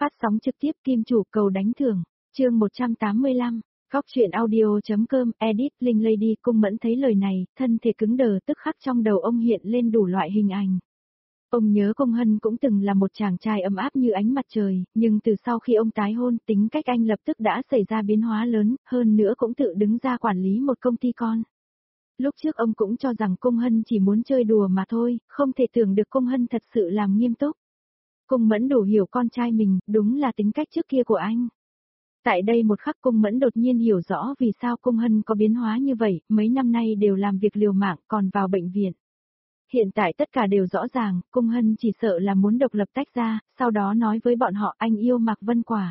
Phát sóng trực tiếp Kim Chủ cầu đánh thưởng, chương 185, Góc truyện audio.com, edit, Linh Lady. Cung Mẫn thấy lời này, thân thể cứng đờ, tức khắc trong đầu ông hiện lên đủ loại hình ảnh. Ông nhớ Cung Hân cũng từng là một chàng trai ấm áp như ánh mặt trời, nhưng từ sau khi ông tái hôn, tính cách anh lập tức đã xảy ra biến hóa lớn, hơn nữa cũng tự đứng ra quản lý một công ty con. Lúc trước ông cũng cho rằng Cung Hân chỉ muốn chơi đùa mà thôi, không thể tưởng được Cung Hân thật sự làm nghiêm túc. Cung Mẫn đủ hiểu con trai mình, đúng là tính cách trước kia của anh. Tại đây một khắc Cung Mẫn đột nhiên hiểu rõ vì sao Cung Hân có biến hóa như vậy, mấy năm nay đều làm việc liều mạng còn vào bệnh viện. Hiện tại tất cả đều rõ ràng, Cung Hân chỉ sợ là muốn độc lập tách ra, sau đó nói với bọn họ anh yêu Mạc Vân Quả.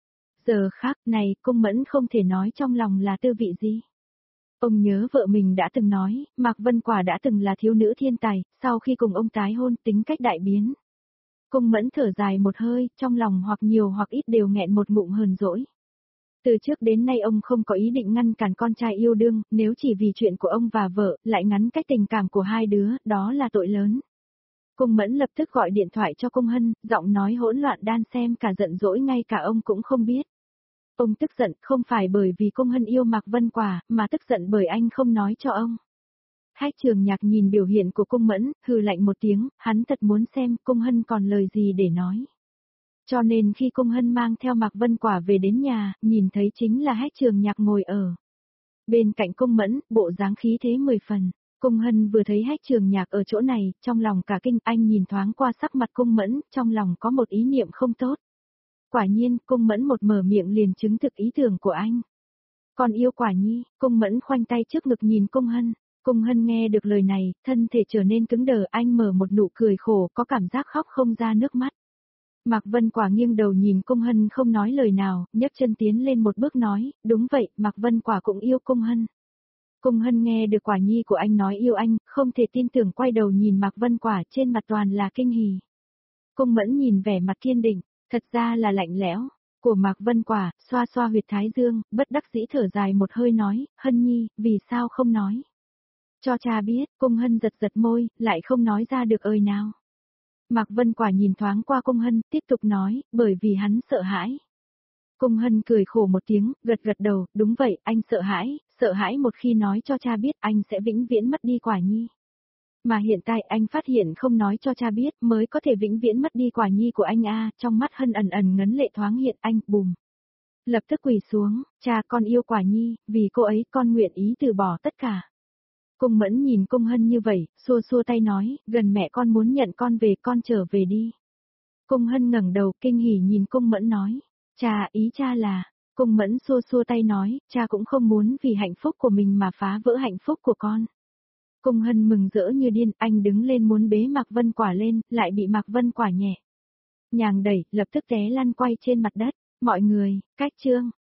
Giờ khác này, Cung Mẫn không thể nói trong lòng là tư vị gì. Ông nhớ vợ mình đã từng nói, Mạc Vân Quả đã từng là thiếu nữ thiên tài, sau khi cùng ông tái hôn tính cách đại biến. Cung Mẫn thở dài một hơi, trong lòng hoặc nhiều hoặc ít đều nghẹn một ngụm hờn dỗi. Từ trước đến nay ông không có ý định ngăn cản con trai yêu đương, nếu chỉ vì chuyện của ông và vợ, lại ngắn cách tình cảm của hai đứa, đó là tội lớn. Cung Mẫn lập tức gọi điện thoại cho Cung Hân, giọng nói hỗn loạn đan xen cả giận dỗi ngay cả ông cũng không biết. Ông tức giận không phải bởi vì Cung Hân yêu Mạc Vân Quả, mà tức giận bởi anh không nói cho ông. Hách Trường Nhạc nhìn biểu hiện của Cung Mẫn, hừ lạnh một tiếng, hắn thật muốn xem Cung Hân còn lời gì để nói. Cho nên khi Cung Hân mang theo Mạc Vân Quả về đến nhà, nhìn thấy chính là Hách Trường Nhạc ngồi ở bên cạnh Cung Mẫn, bộ dáng khí thế 10 phần. Cung Hân vừa thấy Hách Trường Nhạc ở chỗ này, trong lòng cả kinh, anh nhìn thoáng qua sắc mặt Cung Mẫn, trong lòng có một ý niệm không tốt. Quả nhiên, Cung Mẫn một mở miệng liền chứng thực ý tưởng của anh. Còn yêu Quả Nhi, Cung Mẫn khoanh tay trước ngực nhìn Cung Hân. Cung Hân nghe được lời này, thân thể trở nên cứng đờ, anh mở một nụ cười khổ, có cảm giác khóc không ra nước mắt. Mạc Vân Quả nghiêng đầu nhìn Cung Hân không nói lời nào, nhấc chân tiến lên một bước nói, đúng vậy, Mạc Vân Quả cũng yêu Cung Hân. Cung Hân nghe được Quả Nhi của anh nói yêu anh, không thể tin tưởng quay đầu nhìn Mạc Vân Quả, trên mặt toàn là kinh hỉ. Cung Mẫn nhìn vẻ mặt kiên định, thật ra là lạnh lẽo, của Mạc Vân Quả, xoa xoa huyệt thái dương, bất đắc dĩ thở dài một hơi nói, Hân Nhi, vì sao không nói? Cho cha biết, Cung Hân giật giật môi, lại không nói ra được ơi nào. Mạc Vân Quả nhìn thoáng qua Cung Hân, tiếp tục nói, bởi vì hắn sợ hãi. Cung Hân cười khổ một tiếng, gật gật đầu, đúng vậy, anh sợ hãi một khi nói cho cha biết anh sẽ vĩnh viễn mất đi Quả Nhi. Mà hiện tại anh phát hiện không nói cho cha biết mới có thể vĩnh viễn mất đi Quả Nhi của anh a. Trong mắt Hân ẩn ẩn ngấn lệ thoáng hiện, anh, bùm. Lập tức quỳ xuống, cha con yêu Quả Nhi, vì cô ấy con nguyện ý từ bỏ tất cả. Cung Mẫn nhìn Cung Hân như vậy, xua xua tay nói, gần mẹ con muốn nhận con về, con trở về đi. Cung Hân ngẩng đầu kinh hỉ nhìn Cung Mẫn nói, cha, ý cha là, Cung Mẫn xua xua tay nói, cha cũng không muốn vì hạnh phúc của mình mà phá vỡ hạnh phúc của con. Cung Hân mừng rỡ như điên, anh đứng lên muốn bế Mạc Vân Quả lên, lại bị Mạc Vân Quả nhẹ nhàng đẩy, lập tức té lăn quay trên mặt đất. Mọi người, cách chương.